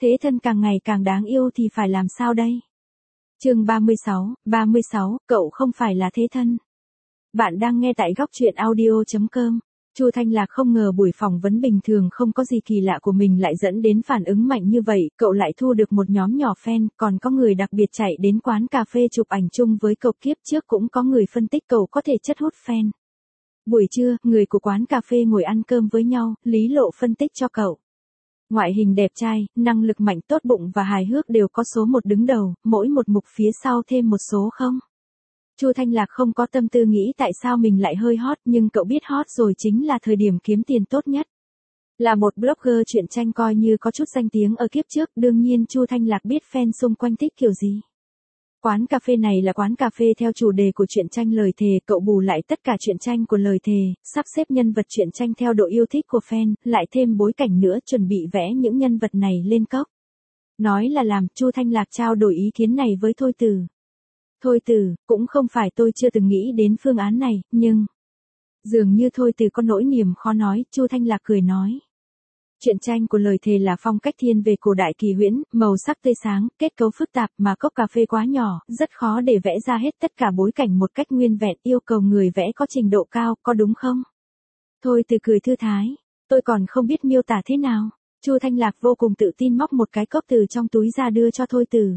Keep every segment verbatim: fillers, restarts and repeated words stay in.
Thế thân càng ngày càng đáng yêu thì phải làm sao đây? Chương ba mươi sáu, ba mươi sáu, cậu không phải là thế thân. Bạn đang nghe tại góc truyện audio chấm com. Chu Thanh Lạc không ngờ buổi phỏng vấn bình thường không có gì kỳ lạ của mình lại dẫn đến phản ứng mạnh như vậy, cậu lại thu được một nhóm nhỏ fan, còn có người đặc biệt chạy đến quán cà phê chụp ảnh chung với cậu. Kiếp trước cũng có người phân tích cậu có thể chất hút fan. Buổi trưa, người của quán cà phê ngồi ăn cơm với nhau, Lý Lộ phân tích cho cậu. Ngoại hình đẹp trai, năng lực mạnh, tốt bụng và hài hước đều có số một đứng đầu, mỗi một mục phía sau thêm một số không. Chu Thanh Lạc không có tâm tư nghĩ tại sao mình lại hơi hot, nhưng cậu biết hot rồi chính là thời điểm kiếm tiền tốt nhất. Là một blogger truyện tranh coi như có chút danh tiếng ở kiếp trước, đương nhiên Chu Thanh Lạc biết fan xung quanh thích kiểu gì. Quán cà phê này là quán cà phê theo chủ đề của truyện tranh lời thề, cậu bù lại tất cả truyện tranh của lời thề, sắp xếp nhân vật truyện tranh theo độ yêu thích của fan, lại thêm bối cảnh nữa, chuẩn bị vẽ những nhân vật này lên cốc. Nói là làm, Chu Thanh Lạc trao đổi ý kiến này với Thôi Từ. Thôi Từ, cũng không phải tôi chưa từng nghĩ đến phương án này, nhưng... Dường như Thôi Từ có nỗi niềm khó nói, Chu Thanh Lạc cười nói. Truyện tranh của lời thề là phong cách thiên về cổ đại kỳ huyễn, màu sắc tươi sáng, kết cấu phức tạp mà cốc cà phê quá nhỏ, rất khó để vẽ ra hết tất cả bối cảnh một cách nguyên vẹn, yêu cầu người vẽ có trình độ cao, có đúng không? Thôi Từ cười thư thái, tôi còn không biết miêu tả thế nào. Chu Thanh Lạc vô cùng tự tin móc một cái cốc từ trong túi ra đưa cho Thôi Từ.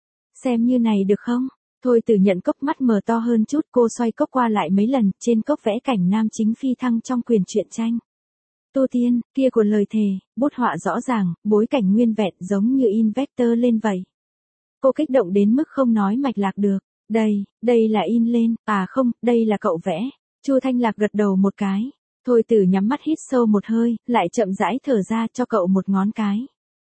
Xem như này được không? Thôi Từ nhận cốc, mắt mở to hơn chút, cô xoay cốc qua lại mấy lần, trên cốc vẽ cảnh nam chính phi thăng trong quyển truyện tranh. Tu tiên, kia của lời thề, bút họa rõ ràng, bối cảnh nguyên vẹn giống như in vector lên vậy. Cô kích động đến mức không nói mạch lạc được. Đây, đây là in lên, à không, đây là cậu vẽ. Chu Thanh Lạc gật đầu một cái. Thôi Từ nhắm mắt hít sâu một hơi, lại chậm rãi thở ra cho cậu một ngón cái.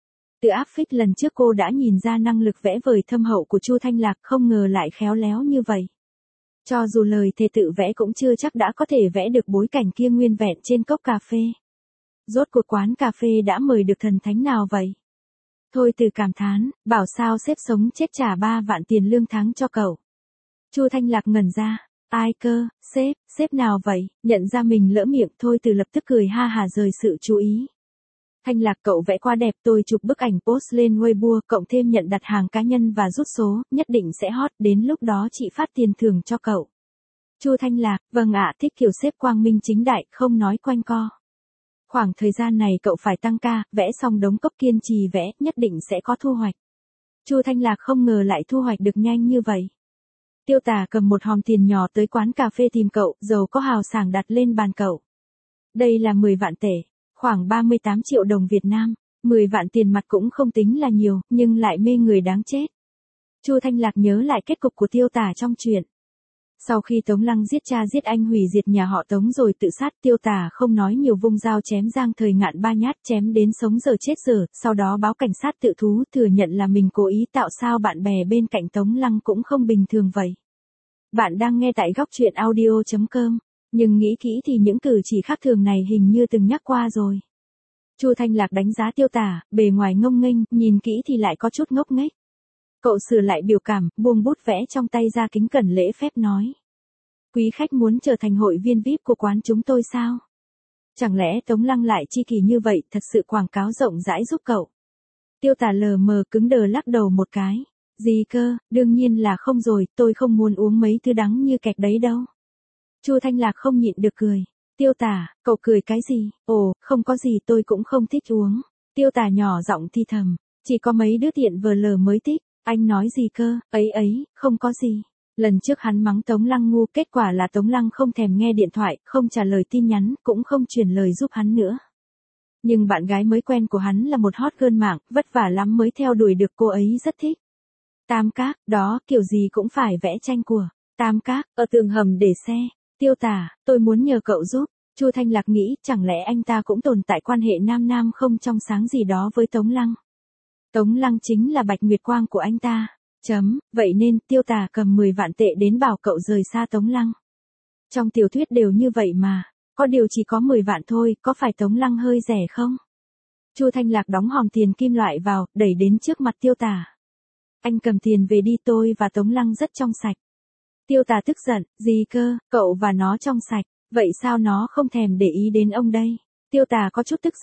Từ áp phích lần trước cô đã nhìn ra năng lực vẽ vời thâm hậu của Chu Thanh Lạc, không ngờ lại khéo léo như vậy. Cho dù lời thề tự vẽ cũng chưa chắc đã có thể vẽ được bối cảnh kia nguyên vẹn trên cốc cà phê. Rốt cuộc quán cà phê đã mời được thần thánh nào vậy? Thôi Từ cảm thán, bảo sao sếp sống chết trả ba vạn tiền lương tháng cho cậu. Chu Thanh Lạc ngẩn ra, ai cơ, sếp, sếp nào vậy? Nhận ra mình lỡ miệng, Thôi Từ lập tức cười ha hả rời sự chú ý. Thanh Lạc, cậu vẽ quá đẹp, tôi chụp bức ảnh post lên Weibo, cộng thêm nhận đặt hàng cá nhân và rút số, nhất định sẽ hot, đến lúc đó chị phát tiền thưởng cho cậu. Chu Thanh Lạc, vâng ạ, thích kiểu sếp quang minh chính đại, không nói quanh co. Khoảng thời gian này cậu phải tăng ca, vẽ xong đống cốc kiên trì vẽ, nhất định sẽ có thu hoạch. Chu Thanh Lạc không ngờ lại thu hoạch được nhanh như vậy. Tiêu Tà cầm một hòm tiền nhỏ tới quán cà phê tìm cậu, dầu có hào sảng đặt lên bàn cậu. Đây là mười vạn tệ, khoảng ba mươi tám triệu đồng Việt Nam, mười vạn tiền mặt cũng không tính là nhiều, nhưng lại mê người đáng chết. Chu Thanh Lạc nhớ lại kết cục của Tiêu Tà trong truyện. Sau khi Tống Lăng giết cha giết anh hủy diệt nhà họ Tống rồi tự sát, Tiêu Tà không nói nhiều vung dao chém Giang Thời Ngạn ba nhát, chém đến sống giờ chết giờ, sau đó báo cảnh sát tự thú, thừa nhận là mình cố ý tạo sao bạn bè bên cạnh Tống Lăng cũng không bình thường vậy. Bạn đang nghe tại góc truyện audio chấm com, nhưng nghĩ kỹ thì những cử chỉ khác thường này hình như từng nhắc qua rồi. Chu Thanh Lạc đánh giá Tiêu Tà, bề ngoài ngông nghênh, nhìn kỹ thì lại có chút ngốc nghếch. Cậu sửa lại biểu cảm, buông bút vẽ trong tay ra kính cẩn lễ phép nói. Quý khách muốn trở thành hội viên vi ai pi của quán chúng tôi sao? Chẳng lẽ Tống Lăng lại chi kỳ như vậy, thật sự quảng cáo rộng rãi giúp cậu? Tiêu Tà lờ mờ cứng đờ lắc đầu một cái. Gì cơ, đương nhiên là không rồi, tôi không muốn uống mấy thứ đắng như kẹt đấy đâu. Chu Thanh Lạc không nhịn được cười. Tiêu Tà, cậu cười cái gì? Ồ, không có gì, tôi cũng không thích uống. Tiêu Tà nhỏ giọng thi thầm, chỉ có mấy đứa tiện vờ lờ mới thích. Anh nói gì cơ, ấy ấy, không có gì. Lần trước hắn mắng Tống Lăng ngu, kết quả là Tống Lăng không thèm nghe điện thoại, không trả lời tin nhắn, cũng không truyền lời giúp hắn nữa. Nhưng bạn gái mới quen của hắn là một hot girl mạng, vất vả lắm mới theo đuổi được, cô ấy rất thích. Tam Các, đó, kiểu gì cũng phải vẽ tranh của Tam Các, ở tường hầm để xe. Tiêu Tà, tôi muốn nhờ cậu giúp. Chu Thanh Lạc nghĩ, chẳng lẽ anh ta cũng tồn tại quan hệ nam nam không trong sáng gì đó với Tống Lăng. Tống Lăng chính là Bạch Nguyệt Quang của anh ta. Chấm, vậy nên Tiêu Tà cầm mười vạn tệ đến bảo cậu rời xa Tống Lăng. Trong tiểu thuyết đều như vậy mà, có điều chỉ có mười vạn thôi, có phải Tống Lăng hơi rẻ không? Chu Thanh Lạc đóng hòm tiền kim loại vào, đẩy đến trước mặt Tiêu Tà. Anh cầm tiền về đi, tôi và Tống Lăng rất trong sạch. Tiêu Tà tức giận, gì cơ, cậu và nó trong sạch, vậy sao nó không thèm để ý đến ông đây? Tiêu Tà có chút tức giận,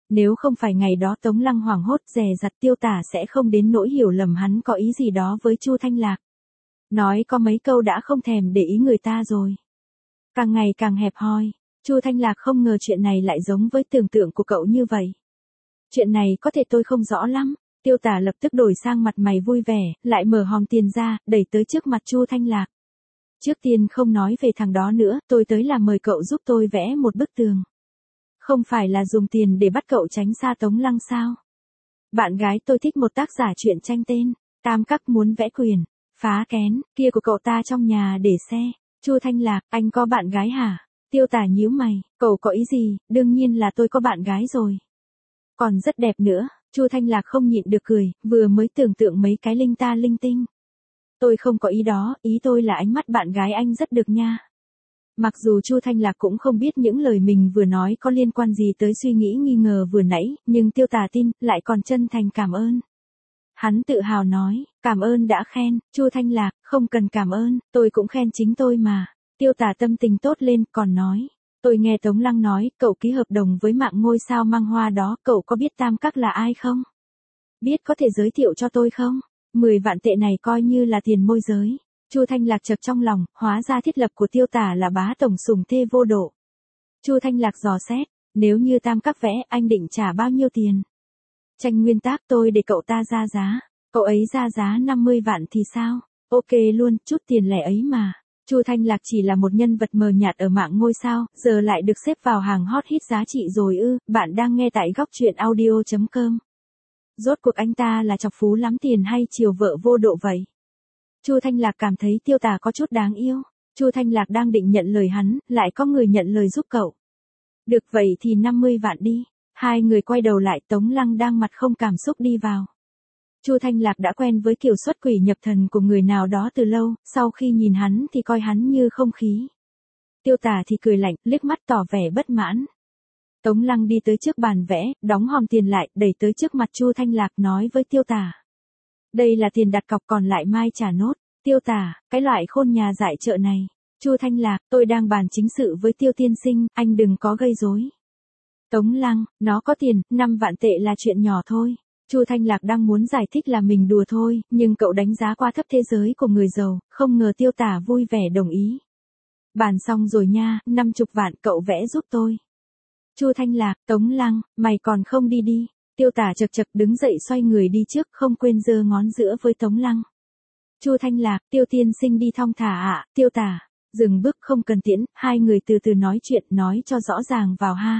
Nếu không phải ngày đó Tống Lăng hoảng hốt dè dặt Tiêu Tả sẽ không đến nỗi hiểu lầm hắn có ý gì đó với Chu Thanh Lạc. Nói có mấy câu đã không thèm để ý người ta rồi. Càng ngày càng hẹp hòi, Chu Thanh Lạc không ngờ chuyện này lại giống với tưởng tượng của cậu như vậy. Chuyện này có thể tôi không rõ lắm. Tiêu Tả lập tức đổi sang mặt mày vui vẻ, lại mở hòm tiền ra, đẩy tới trước mặt Chu Thanh Lạc. Trước tiên không nói về thằng đó nữa, tôi tới là mời cậu giúp tôi vẽ một bức tường. Không phải là dùng tiền để bắt cậu tránh xa Tống Lăng sao? Bạn gái tôi thích một tác giả truyện tranh tên Tam Các muốn vẽ quyền, phá kén, kia của cậu ta trong nhà để xe. Chu Thanh Lạc, anh có bạn gái hả? Tiêu Tả nhíu mày, cậu có ý gì? Đương nhiên là tôi có bạn gái rồi. Còn rất đẹp nữa. Chu Thanh Lạc không nhịn được cười, vừa mới tưởng tượng mấy cái linh ta linh tinh. Tôi không có ý đó, ý tôi là ánh mắt bạn gái anh rất được nha. Mặc dù Chu Thanh Lạc cũng không biết những lời mình vừa nói có liên quan gì tới suy nghĩ nghi ngờ vừa nãy, nhưng Tiêu Tả tin, lại còn chân thành cảm ơn. Hắn tự hào nói, cảm ơn đã khen. Chu Thanh Lạc, không cần cảm ơn, tôi cũng khen chính tôi mà. Tiêu Tả tâm tình tốt lên, còn nói. Tôi nghe Tống Lăng nói, cậu ký hợp đồng với mạng ngôi sao mang hoa đó, cậu có biết Tam Các là ai không? Biết có thể giới thiệu cho tôi không? mười vạn tệ này coi như là tiền môi giới. Chu Thanh Lạc chợt trong lòng, hóa ra thiết lập của Tiêu Tả là bá tổng sùng thê vô độ. Chu Thanh Lạc dò xét, nếu như Tam Các vẽ, anh định trả bao nhiêu tiền? Tranh nguyên tác tôi để cậu ta ra giá. Cậu ấy ra giá năm mươi vạn thì sao? Ok luôn, chút tiền lẻ ấy mà. Chu Thanh Lạc chỉ là một nhân vật mờ nhạt ở mạng ngôi sao, giờ lại được xếp vào hàng hot hit giá trị rồi ư? Bạn đang nghe tại góc truyện audio chấm com. Rốt cuộc anh ta là chọc phú lắm tiền hay chiều vợ vô độ vậy? Chu Thanh Lạc cảm thấy Tiêu Tả có chút đáng yêu. Chu Thanh Lạc đang định nhận lời hắn, lại có người nhận lời giúp cậu. Được vậy thì năm mươi vạn đi. Hai người quay đầu lại, Tống Lăng đang mặt không cảm xúc đi vào. Chu Thanh Lạc đã quen với kiểu xuất quỷ nhập thần của người nào đó từ lâu, sau khi nhìn hắn thì coi hắn như không khí. Tiêu Tả thì cười lạnh, liếc mắt tỏ vẻ bất mãn. Tống Lăng đi tới trước bàn vẽ, đóng hòm tiền lại, đẩy tới trước mặt Chu Thanh Lạc nói với Tiêu Tả. Đây là tiền đặt cọc còn lại mai trả nốt. Tiêu Tả, cái loại khôn nhà dại chợ này. Chu Thanh Lạc, tôi đang bàn chính sự với Tiêu tiên sinh, anh đừng có gây rối. Tống Lăng, nó có tiền, năm vạn tệ là chuyện nhỏ thôi. Chu Thanh Lạc đang muốn giải thích là mình đùa thôi, nhưng cậu đánh giá quá thấp thế giới của người giàu, không ngờ Tiêu Tả vui vẻ đồng ý. Bàn xong rồi nha, năm chục vạn cậu vẽ giúp tôi. Chu Thanh Lạc, Tống Lăng, mày còn không đi đi. Tiêu Tả chật chật đứng dậy xoay người đi trước, không quên giơ ngón giữa với Tống Lăng. Chu Thanh Lạc, Tiêu tiên sinh đi thong thả ạ. Tiêu Tả, dừng bước không cần tiễn, hai người từ từ nói chuyện, nói cho rõ ràng vào ha.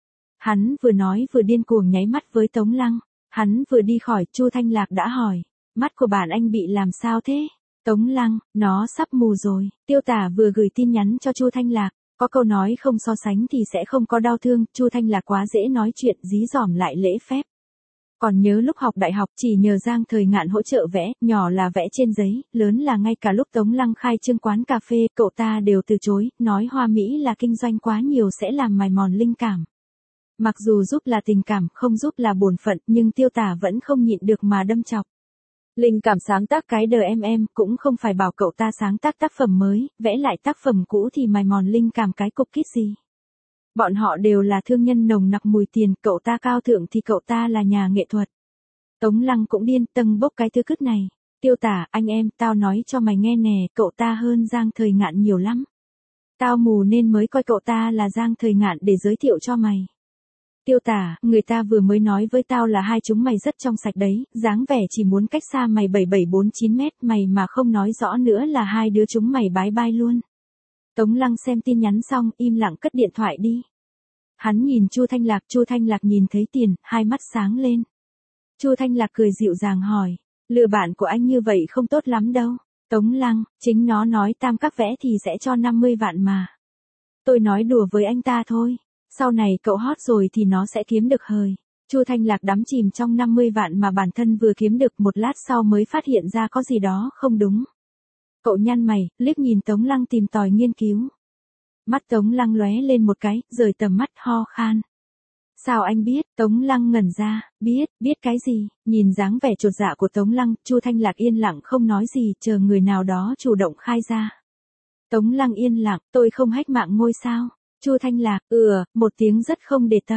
Hắn vừa nói vừa điên cuồng nháy mắt với Tống Lăng. Hắn vừa đi khỏi, Chu Thanh Lạc đã hỏi, mắt của bạn anh bị làm sao thế? Tống Lăng, nó sắp mù rồi. Tiêu Tả vừa gửi tin nhắn cho Chu Thanh Lạc, có câu nói không so sánh thì sẽ không có đau thương, Chu Thanh Lạc quá dễ nói chuyện, dí dỏm lại lễ phép. Còn nhớ lúc học đại học chỉ nhờ Giang Thời Ngạn hỗ trợ vẽ, nhỏ là vẽ trên giấy, lớn là ngay cả lúc Tống Lăng khai trương quán cà phê, cậu ta đều từ chối, nói hoa mỹ là kinh doanh quá nhiều sẽ làm mài mòn linh cảm. Mặc dù giúp là tình cảm, không giúp là bổn phận, nhưng Tiêu Tả vẫn không nhịn được mà đâm chọc. Linh cảm sáng tác cái đờ em em, cũng không phải bảo cậu ta sáng tác tác phẩm mới, vẽ lại tác phẩm cũ thì mài mòn linh cảm cái cục kít gì. Bọn họ đều là thương nhân nồng nặc mùi tiền, cậu ta cao thượng thì cậu ta là nhà nghệ thuật. Tống Lăng cũng điên, tâng bốc cái thứ cứt này. Tiêu Tả, anh em, tao nói cho mày nghe nè, cậu ta hơn Giang Thời Ngạn nhiều lắm. Tao mù nên mới coi cậu ta là Giang Thời Ngạn để giới thiệu cho mày. Tiêu Tả, người ta vừa mới nói với tao là hai chúng mày rất trong sạch đấy, dáng vẻ chỉ muốn cách xa mày bảy bảy bốn chín mét, mày mà không nói rõ nữa là hai đứa chúng mày bái bai luôn. Tống Lăng xem tin nhắn xong, im lặng cất điện thoại đi. Hắn nhìn Chu Thanh Lạc, Chu Thanh Lạc nhìn thấy tiền, hai mắt sáng lên. Chu Thanh Lạc cười dịu dàng hỏi, lừa bạn của anh như vậy không tốt lắm đâu. Tống Lăng, chính nó nói Tam Các vẽ thì sẽ cho năm mươi vạn mà. Tôi nói đùa với anh ta thôi. Sau này cậu hot rồi thì nó sẽ kiếm được hời. Chu Thanh Lạc đắm chìm trong năm mươi vạn mà bản thân vừa kiếm được, một lát sau mới phát hiện ra có gì đó không đúng. Cậu nhăn mày, liếc nhìn Tống Lăng tìm tòi nghiên cứu. Mắt Tống Lăng lóe lên một cái, rời tầm mắt ho khan. Sao anh biết? Tống Lăng ngẩn ra, biết, biết cái gì? Nhìn dáng vẻ chột dạ của Tống Lăng, Chu Thanh Lạc yên lặng không nói gì, chờ người nào đó chủ động khai ra. Tống Lăng yên lặng, tôi không hack mạng ngôi sao. Chu Thanh Lạc, ừ, một tiếng rất không để tâm.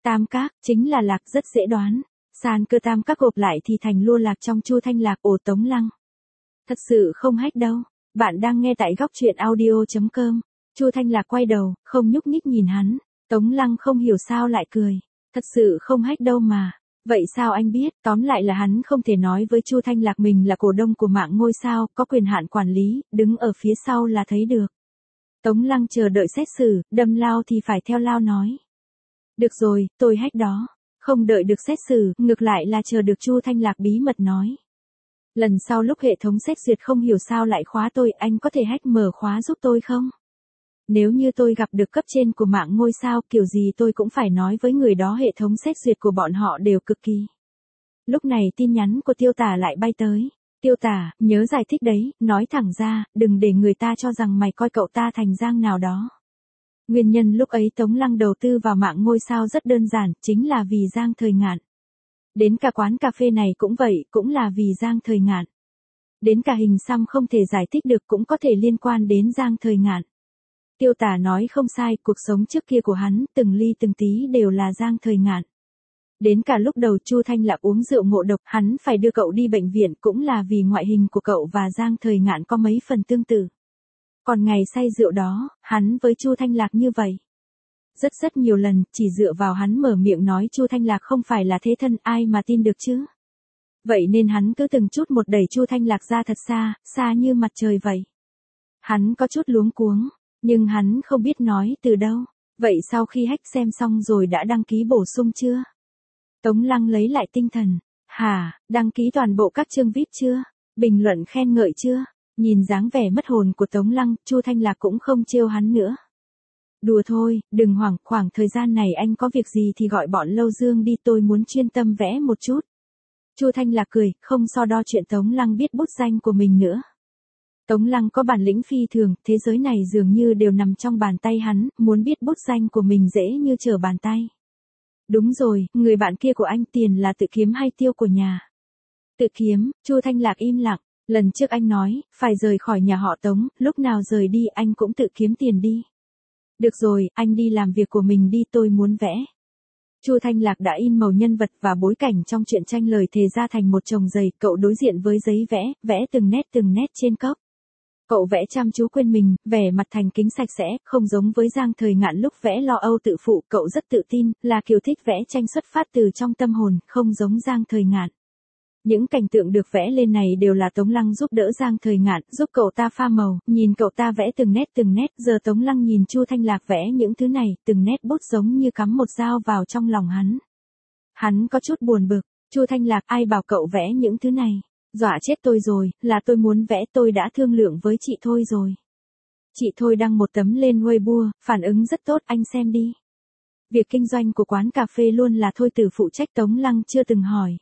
Tam các, chính là lạc, rất dễ đoán. San cơ tam các gộp lại thì thành lua lạc trong Chu Thanh Lạc. Ồ, Tống Lăng. Thật sự không hách đâu. Bạn đang nghe tại góc truyện audio.com. Chu Thanh Lạc quay đầu, không nhúc nhích nhìn hắn. Tống Lăng không hiểu sao lại cười. Thật sự không hách đâu mà. Vậy sao anh biết? Tóm lại là hắn không thể nói với Chu Thanh Lạc mình là cổ đông của mạng ngôi sao, có quyền hạn quản lý, đứng ở phía sau là thấy được. Tống Lăng chờ đợi xét xử, đâm lao thì phải theo lao nói. Được rồi, tôi hách đó. Không đợi được xét xử, ngược lại là chờ được Chu Thanh Lạc bí mật nói. Lần sau lúc hệ thống xét duyệt không hiểu sao lại khóa tôi, anh có thể hack mở khóa giúp tôi không? Nếu như tôi gặp được cấp trên của mạng ngôi sao, kiểu gì tôi cũng phải nói với người đó hệ thống xét duyệt của bọn họ đều cực kỳ. Lúc này tin nhắn của Tiêu Tả lại bay tới. Tiêu Tả, nhớ giải thích đấy, nói thẳng ra, đừng để người ta cho rằng mày coi cậu ta thành Giang nào đó. Nguyên nhân lúc ấy Tống Lăng đầu tư vào mạng ngôi sao rất đơn giản, chính là vì Giang Thời Ngạn. Đến cả quán cà phê này cũng vậy, cũng là vì Giang Thời Ngạn. Đến cả hình xăm không thể giải thích được cũng có thể liên quan đến Giang Thời Ngạn. Tiêu Tả nói không sai, cuộc sống trước kia của hắn, từng ly từng tí đều là Giang Thời Ngạn. Đến cả lúc đầu Chu Thanh Lạc uống rượu ngộ độc, hắn phải đưa cậu đi bệnh viện cũng là vì ngoại hình của cậu và Giang Thời Ngạn có mấy phần tương tự. Còn ngày say rượu đó, hắn với Chu Thanh Lạc như vậy. Rất rất nhiều lần, chỉ dựa vào hắn mở miệng nói Chu Thanh Lạc không phải là thế thân, ai mà tin được chứ. Vậy nên hắn cứ từng chút một đẩy Chu Thanh Lạc ra thật xa, xa như mặt trời vậy. Hắn có chút luống cuống, nhưng hắn không biết nói từ đâu. Vậy sau khi hack xem xong rồi đã đăng ký bổ sung chưa? Tống Lăng lấy lại tinh thần. Hả, đăng ký toàn bộ các chương vê i pê chưa? Bình luận khen ngợi chưa? Nhìn dáng vẻ mất hồn của Tống Lăng, Chu Thanh Lạc cũng không trêu hắn nữa. Đùa thôi, đừng hoảng, khoảng thời gian này anh có việc gì thì gọi bọn Lâu Dương đi, tôi muốn chuyên tâm vẽ một chút. Chu Thanh Lạc cười, không so đo chuyện Tống Lăng biết bút danh của mình nữa. Tống Lăng có bản lĩnh phi thường, thế giới này dường như đều nằm trong bàn tay hắn, muốn biết bút danh của mình dễ như trở bàn tay. Đúng rồi, người bạn kia của anh tiền là tự kiếm hay tiêu của nhà? Tự kiếm. Chu Thanh Lạc im lặng. Lần trước anh nói, phải rời khỏi nhà họ Tống, lúc nào rời đi anh cũng tự kiếm tiền đi. Được rồi, anh đi làm việc của mình đi, tôi muốn vẽ. Chu Thanh Lạc đã in màu nhân vật và bối cảnh trong truyện tranh lời thề ra thành một chồng giày, cậu đối diện với giấy vẽ, vẽ từng nét từng nét trên cốc. Cậu vẽ chăm chú quên mình, vẻ mặt thành kính sạch sẽ, không giống với Giang Thời Ngạn lúc vẽ lo âu tự phụ, cậu rất tự tin, là kiểu thích vẽ tranh xuất phát từ trong tâm hồn, không giống Giang Thời Ngạn. Những cảnh tượng được vẽ lên này đều là Tống Lăng giúp đỡ Giang Thời Ngạn, giúp cậu ta pha màu, nhìn cậu ta vẽ từng nét từng nét, giờ Tống Lăng nhìn Chu Thanh Lạc vẽ những thứ này, từng nét bút giống như cắm một dao vào trong lòng hắn. Hắn có chút buồn bực, Chu Thanh Lạc, ai bảo cậu vẽ những thứ này? Dọa chết tôi rồi, là tôi muốn vẽ, tôi đã thương lượng với chị Thôi rồi. Chị Thôi đăng một tấm lên Weibo, phản ứng rất tốt, anh xem đi. Việc kinh doanh của quán cà phê luôn là Thôi Từ phụ trách, Tống Lăng chưa từng hỏi.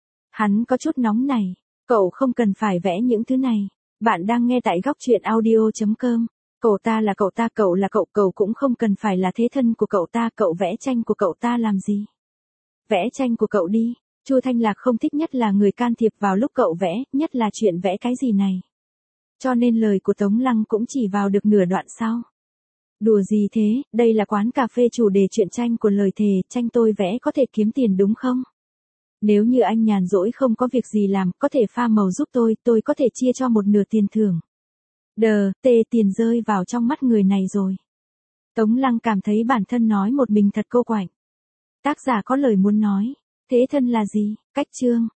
Hắn có chút nóng này, cậu không cần phải vẽ những thứ này. Bạn đang nghe tại góc truyện audio.com. Cậu ta là cậu ta, cậu là cậu, cậu cũng không cần phải là thế thân của cậu ta, cậu vẽ tranh của cậu ta làm gì? Vẽ tranh của cậu đi. Chu Thanh Lạc không thích nhất là người can thiệp vào lúc cậu vẽ, nhất là chuyện vẽ cái gì này. Cho nên lời của Tống Lăng cũng chỉ vào được nửa đoạn sau. Đùa gì thế, đây là quán cà phê chủ đề truyện tranh của lời thề, tranh tôi vẽ có thể kiếm tiền đúng không? Nếu như anh nhàn rỗi không có việc gì làm, có thể pha màu giúp tôi, tôi có thể chia cho một nửa tiền thưởng. Đờ, tê, tiền rơi vào trong mắt người này rồi. Tống Lăng cảm thấy bản thân nói một mình thật cô quạnh. Tác giả có lời muốn nói. Thế thân là gì? Cách chương.